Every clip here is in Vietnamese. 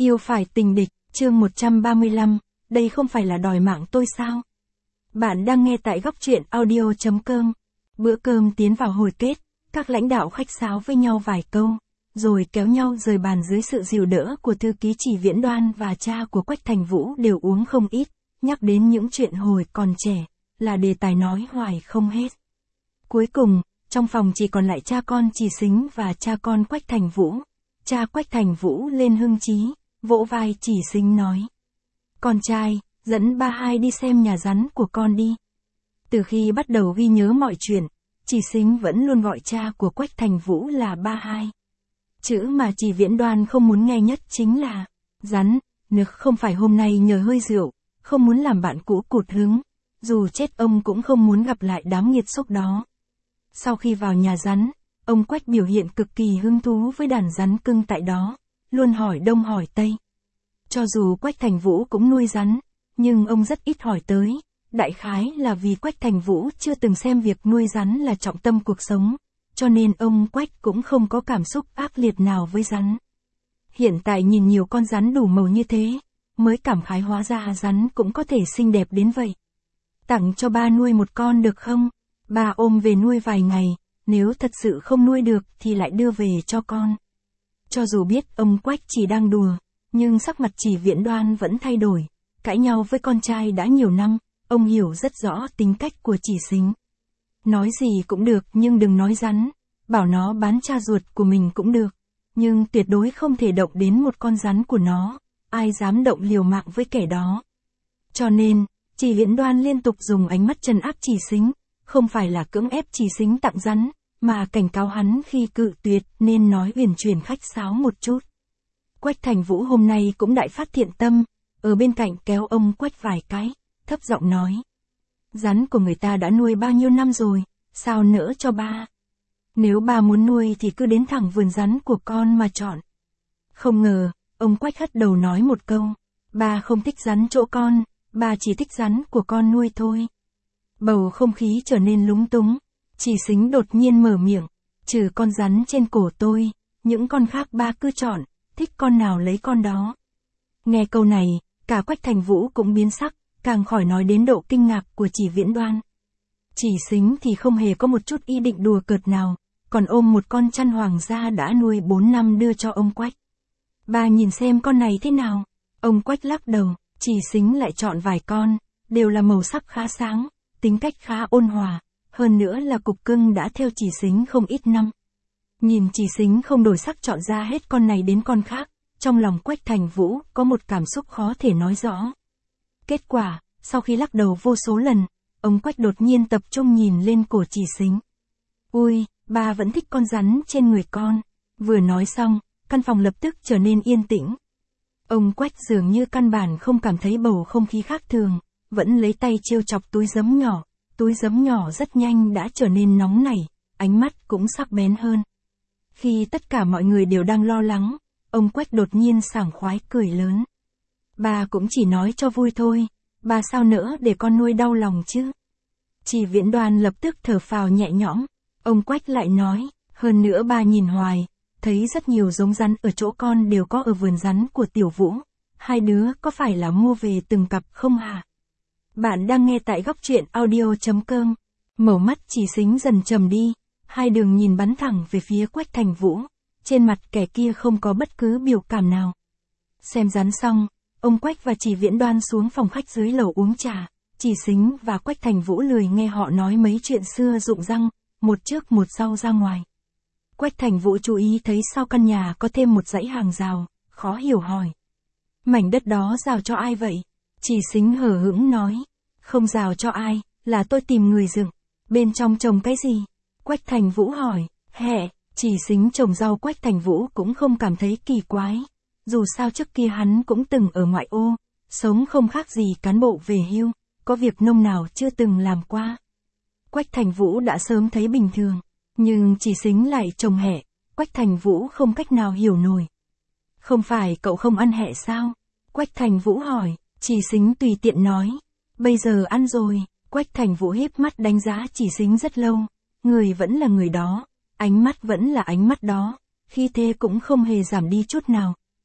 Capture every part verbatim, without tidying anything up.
Yêu phải tình địch, chương một trăm ba mươi lăm, đây không phải là đòi mạng tôi sao? Bạn đang nghe tại góc truyện audio.com. Bữa cơm tiến vào hồi kết, các lãnh đạo khách sáo với nhau vài câu, rồi kéo nhau rời bàn dưới sự dìu đỡ của thư ký Chỉ Viễn Đoan và cha của Quách Thành Vũ đều uống không ít, nhắc đến những chuyện hồi còn trẻ, là đề tài nói hoài không hết. Cuối cùng, trong phòng chỉ còn lại cha con Chỉ Sính và cha con Quách Thành Vũ. Cha Quách Thành Vũ lên hưng chí, vỗ vai Chỉ Sính nói: "Con trai, dẫn ba hai đi xem nhà rắn của con đi." Từ khi bắt đầu ghi nhớ mọi chuyện, Chỉ Sính vẫn luôn gọi cha của Quách Thành Vũ là ba hai. Chữ mà Chỉ Viễn Đoan không muốn nghe nhất chính là rắn, nếu không phải hôm nay nhờ hơi rượu, không muốn làm bạn cũ cụt hứng, dù chết ông cũng không muốn gặp lại đám nghiệt xúc đó. Sau khi vào nhà rắn, ông Quách biểu hiện cực kỳ hứng thú với đàn rắn cưng tại đó, luôn hỏi đông hỏi tây. Cho dù Quách Thành Vũ cũng nuôi rắn, nhưng ông rất ít hỏi tới, đại khái là vì Quách Thành Vũ chưa từng xem việc nuôi rắn là trọng tâm cuộc sống, cho nên ông Quách cũng không có cảm xúc ác liệt nào với rắn. Hiện tại nhìn nhiều con rắn đủ màu như thế, mới cảm khái hóa ra rắn cũng có thể xinh đẹp đến vậy. "Tặng cho ba nuôi một con được không? Ba ôm về nuôi vài ngày, nếu thật sự không nuôi được thì lại đưa về cho con." Cho dù biết ông Quách chỉ đang đùa, nhưng sắc mặt Chỉ Viễn Đoan vẫn thay đổi. Cãi nhau với con trai đã nhiều năm, ông hiểu rất rõ tính cách của Chỉ Sính. Nói gì cũng được nhưng đừng nói rắn, bảo nó bán cha ruột của mình cũng được, nhưng tuyệt đối không thể động đến một con rắn của nó, ai dám động liều mạng với kẻ đó. Cho nên, Chỉ Viễn Đoan liên tục dùng ánh mắt trấn áp Chỉ Sính, không phải là cưỡng ép Chỉ Sính tặng rắn, mà cảnh cáo hắn khi cự tuyệt nên nói uyển chuyển khách sáo một chút. Quách Thành Vũ hôm nay cũng đại phát thiện tâm, ở bên cạnh kéo ông Quách vài cái, thấp giọng nói: "Rắn của người ta đã nuôi bao nhiêu năm rồi, sao nỡ cho ba? Nếu ba muốn nuôi thì cứ đến thẳng vườn rắn của con mà chọn." Không ngờ, ông Quách hất đầu nói một câu: "Ba không thích rắn chỗ con, ba chỉ thích rắn của con nuôi thôi." Bầu không khí trở nên lúng túng. Chỉ Sính đột nhiên mở miệng: "Trừ con rắn trên cổ tôi, những con khác ba cứ chọn, thích con nào lấy con đó." Nghe câu này, cả Quách Thành Vũ cũng biến sắc, càng khỏi nói đến độ kinh ngạc của Chỉ Viễn Đoan. Chỉ Sính thì không hề có một chút ý định đùa cợt nào, còn ôm một con chăn hoàng gia đã nuôi bốn năm đưa cho ông Quách. "Ba nhìn xem con này thế nào?" Ông Quách lắc đầu. Chỉ Sính lại chọn vài con, đều là màu sắc khá sáng, tính cách khá ôn hòa, hơn nữa là cục cưng đã theo Chỉ Sính không ít năm. Nhìn Chỉ Sính không đổi sắc chọn ra hết con này đến con khác, trong lòng Quách Thành Vũ có một cảm xúc khó thể nói rõ. Kết quả, sau khi lắc đầu vô số lần, ông Quách đột nhiên tập trung nhìn lên cổ Chỉ Sính. "Ui, ba vẫn thích con rắn trên người con." Vừa nói xong, căn phòng lập tức trở nên yên tĩnh. Ông Quách dường như căn bản không cảm thấy bầu không khí khác thường, vẫn lấy tay trêu chọc túi giấm nhỏ. Túi giấm nhỏ rất nhanh đã trở nên nóng nảy, ánh mắt cũng sắc bén hơn. Khi tất cả mọi người đều đang lo lắng, ông Quách đột nhiên sảng khoái cười lớn: "Ba cũng chỉ nói cho vui thôi, ba sao nỡ để con nuôi đau lòng chứ." Chỉ Viễn Đoan lập tức thở phào nhẹ nhõm. Ông Quách lại nói: "Hơn nữa ba nhìn hoài, thấy rất nhiều giống rắn ở chỗ con đều có ở vườn rắn của Tiểu Vũ, hai đứa có phải là mua về từng cặp không hả?" Bạn đang nghe tại góc truyện audio.com. Màu mắt Chỉ Sính dần trầm đi, hai đường nhìn bắn thẳng về phía Quách Thành Vũ, trên mặt kẻ kia không có bất cứ biểu cảm nào. Xem rắn xong, ông Quách và Chỉ Viễn Đoan xuống phòng khách dưới lầu uống trà. Chỉ Sính và Quách Thành Vũ lười nghe họ nói mấy chuyện xưa rụng răng, một trước một sau ra ngoài. Quách Thành Vũ chú ý thấy sau căn nhà có thêm một dãy hàng rào, khó hiểu hỏi: "Mảnh đất đó rào cho ai vậy?" Chỉ Sính hờ hững nói: "Không rào cho ai, là tôi tìm người dựng." "Bên trong trồng cái gì?" Quách Thành Vũ hỏi. "Hẹ." Chỉ Sính trồng rau. Quách Thành Vũ cũng không cảm thấy kỳ quái, dù sao trước kia hắn cũng từng ở ngoại ô, sống không khác gì cán bộ về hưu, có việc nông nào chưa từng làm qua. Quách Thành Vũ đã sớm thấy bình thường, nhưng Chỉ Sính lại trồng hẹ, Quách Thành Vũ không cách nào hiểu nổi. "Không phải cậu không ăn hẹ sao?" Quách Thành Vũ hỏi. Chỉ Sính tùy tiện nói: "Bây giờ ăn rồi." Quách Thành Vũ híp mắt đánh giá Chỉ Sính rất lâu, người vẫn là người đó, ánh mắt vẫn là ánh mắt đó, khí thế cũng không hề giảm đi chút nào,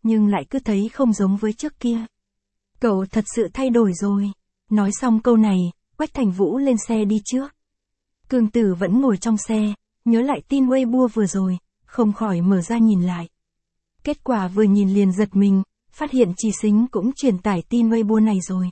nhưng lại cứ thấy không giống với trước kia. Cậu thật sự thay đổi rồi. Nói xong câu này, Quách Thành Vũ lên xe đi trước. Cương Tử vẫn ngồi trong xe, nhớ lại tin Weibo vừa rồi, không khỏi mở ra nhìn lại. Kết quả vừa nhìn liền giật mình, phát hiện Trì Xính cũng truyền tải tin Weibo này rồi.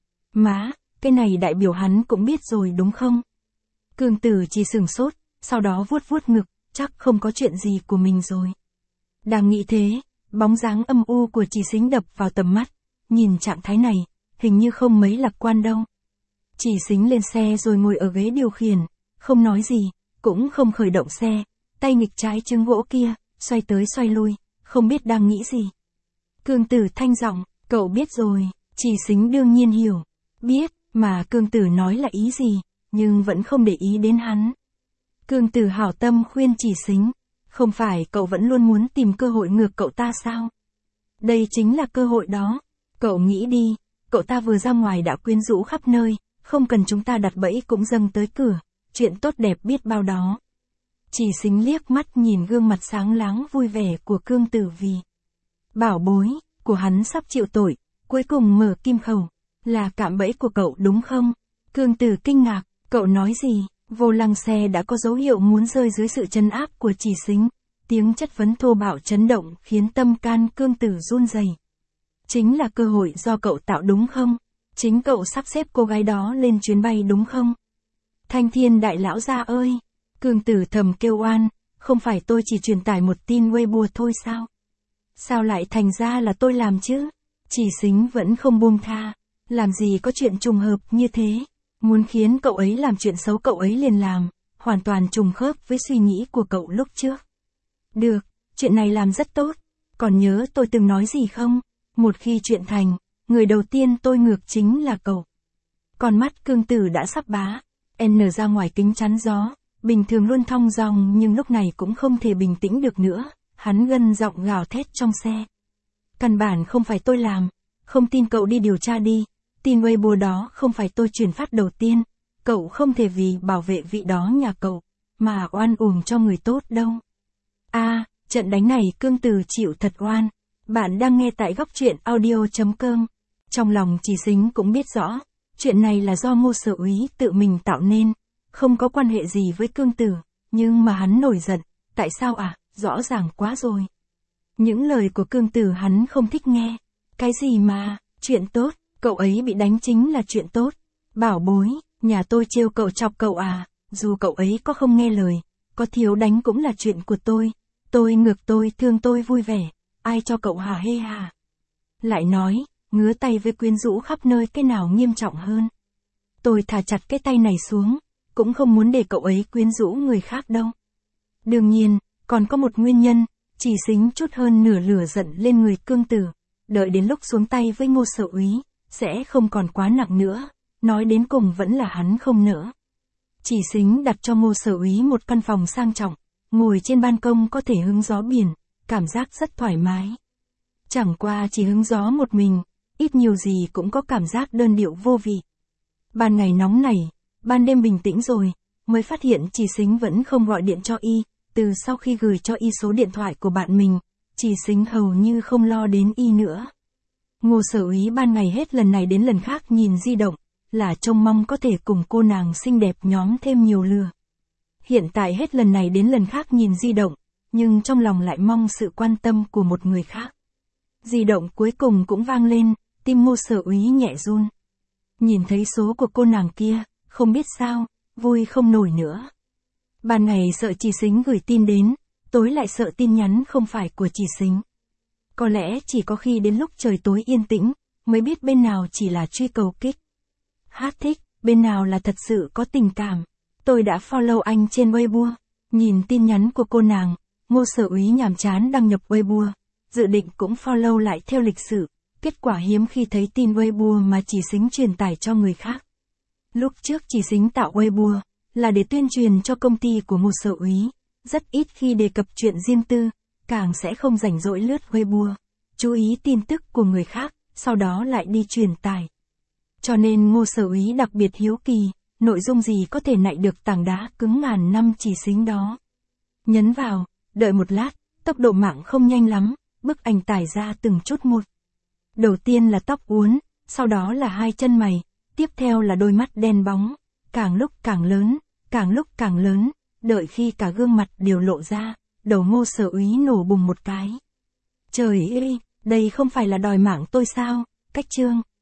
Má, cái này đại biểu hắn cũng biết rồi đúng không? Cương Tử chỉ sửng sốt, sau đó vuốt vuốt ngực, chắc không có chuyện gì của mình rồi. Đang nghĩ thế, bóng dáng âm u của Trì Xính đập vào tầm mắt, nhìn trạng thái này, hình như không mấy lạc quan đâu. Trì Xính lên xe rồi ngồi ở ghế điều khiển, không nói gì, cũng không khởi động xe, tay nghịch trái trứng gỗ kia, xoay tới xoay lui, không biết đang nghĩ gì. Cương Tử thanh giọng, cậu biết rồi, Trì Xính đương nhiên hiểu, biết, mà Cương Tử nói là ý gì, nhưng vẫn không để ý đến hắn. Cương Tử hảo tâm khuyên Trì Xính, không phải cậu vẫn luôn muốn tìm cơ hội ngược cậu ta sao? Đây chính là cơ hội đó, cậu nghĩ đi, cậu ta vừa ra ngoài đã quyến rũ khắp nơi, không cần chúng ta đặt bẫy cũng dâng tới cửa, chuyện tốt đẹp biết bao đó. Trì Xính liếc mắt nhìn gương mặt sáng láng vui vẻ của Cương Tử vì bảo bối của hắn sắp chịu tội, cuối cùng mở kim khẩu, là cạm bẫy của cậu đúng không? Cương Tử kinh ngạc, cậu nói gì? Vô lăng xe đã có dấu hiệu muốn rơi dưới sự trấn áp của Trì Xính, tiếng chất vấn thô bạo chấn động khiến tâm can Cương Tử run rẩy. Chính là cơ hội do cậu tạo đúng không? Chính cậu sắp xếp cô gái đó lên chuyến bay đúng không? Thanh Thiên đại lão gia ơi! Cương Tử thầm kêu oan, không phải tôi chỉ truyền tải một tin Weibo thôi sao? Sao lại thành ra là tôi làm chứ? Trì Xính vẫn không buông tha, làm gì có chuyện trùng hợp như thế, muốn khiến cậu ấy làm chuyện xấu cậu ấy liền làm, hoàn toàn trùng khớp với suy nghĩ của cậu lúc trước. Được, chuyện này làm rất tốt, còn nhớ tôi từng nói gì không? Một khi chuyện thành, người đầu tiên tôi ngược chính là cậu. Con mắt Cương Tử đã sắp bá, N ra ngoài kính chắn gió, bình thường luôn thong dong nhưng lúc này cũng không thể bình tĩnh được nữa, hắn gân giọng gào thét trong xe. Căn bản không phải tôi làm, không tin cậu đi điều tra đi, tin Weibo đó không phải tôi truyền phát đầu tiên, cậu không thể vì bảo vệ vị đó nhà cậu, mà oan uổng cho người tốt đâu. A, à, trận đánh này Cương Tử chịu thật oan. Bạn đang nghe tại góc truyện audio chấm com. Trong lòng Trì Xính cũng biết rõ, chuyện này là do Ngô Sở Úy tự mình tạo nên, không có quan hệ gì với Cương Tử, nhưng mà hắn nổi giận, tại sao à, rõ ràng quá rồi. Những lời của Cương Tử hắn không thích nghe, cái gì mà, chuyện tốt, cậu ấy bị đánh chính là chuyện tốt, bảo bối, nhà tôi trêu cậu chọc cậu à, dù cậu ấy có không nghe lời, có thiếu đánh cũng là chuyện của tôi, tôi ngược tôi thương tôi vui vẻ, ai cho cậu hả hê hà. Lại nói, ngứa tay với quyến rũ khắp nơi cái nào nghiêm trọng hơn. Tôi thả chặt cái tay này xuống, cũng không muốn để cậu ấy quyến rũ người khác đâu. Đương nhiên, còn có một nguyên nhân, Trì Xính chút hơn nửa lửa giận lên người Cương Tử, đợi đến lúc xuống tay với Ngô Sở Úy, sẽ không còn quá nặng nữa, nói đến cùng vẫn là hắn không nỡ. Trì Xính đặt cho Ngô Sở Úy một căn phòng sang trọng, ngồi trên ban công có thể hứng gió biển, cảm giác rất thoải mái. Chẳng qua chỉ hứng gió một mình, ít nhiều gì cũng có cảm giác đơn điệu vô vị. Ban ngày nóng này, ban đêm bình tĩnh rồi, mới phát hiện Trì Xính vẫn không gọi điện cho y, từ sau khi gửi cho y số điện thoại của bạn mình, Trì Xính hầu như không lo đến y nữa. Ngô Sở Úy ban ngày hết lần này đến lần khác nhìn di động, là trông mong có thể cùng cô nàng xinh đẹp nhóm thêm nhiều lừa. Hiện tại hết lần này đến lần khác nhìn di động, nhưng trong lòng lại mong sự quan tâm của một người khác. Di động cuối cùng cũng vang lên, tim Ngô Sở Úy nhẹ run. Nhìn thấy số của cô nàng kia, không biết sao, vui không nổi nữa. Ban ngày sợ Trì Xính gửi tin đến, tối lại sợ tin nhắn không phải của Trì Xính. Có lẽ chỉ có khi đến lúc trời tối yên tĩnh, mới biết bên nào chỉ là truy cầu kích. Hát thích, bên nào là thật sự có tình cảm. Tôi đã follow anh trên Weibo, nhìn tin nhắn của cô nàng, Ngô Sở Úy nhàm chán đăng nhập Weibo, dự định cũng follow lại theo lịch sử, kết quả hiếm khi thấy tin Weibo mà Trì Xính truyền tải cho người khác. Lúc trước Trì Xính tạo Weibo, là để tuyên truyền cho công ty của Ngô Sở Úy, rất ít khi đề cập chuyện riêng tư, càng sẽ không rảnh rỗi lướt Weibo, chú ý tin tức của người khác, sau đó lại đi truyền tải. Cho nên Ngô Sở Úy đặc biệt hiếu kỳ, nội dung gì có thể nạy được tảng đá cứng ngàn năm Trì Xính đó. Nhấn vào, đợi một lát, tốc độ mạng không nhanh lắm, bức ảnh tải ra từng chút một. Đầu tiên là tóc uốn, sau đó là hai chân mày, tiếp theo là đôi mắt đen bóng, càng lúc càng lớn, càng lúc càng lớn, đợi khi cả gương mặt đều lộ ra, đầu Ngô Sở Úy nổ bùng một cái. Trời ơi, đây không phải là đòi mạng tôi sao? Cách chương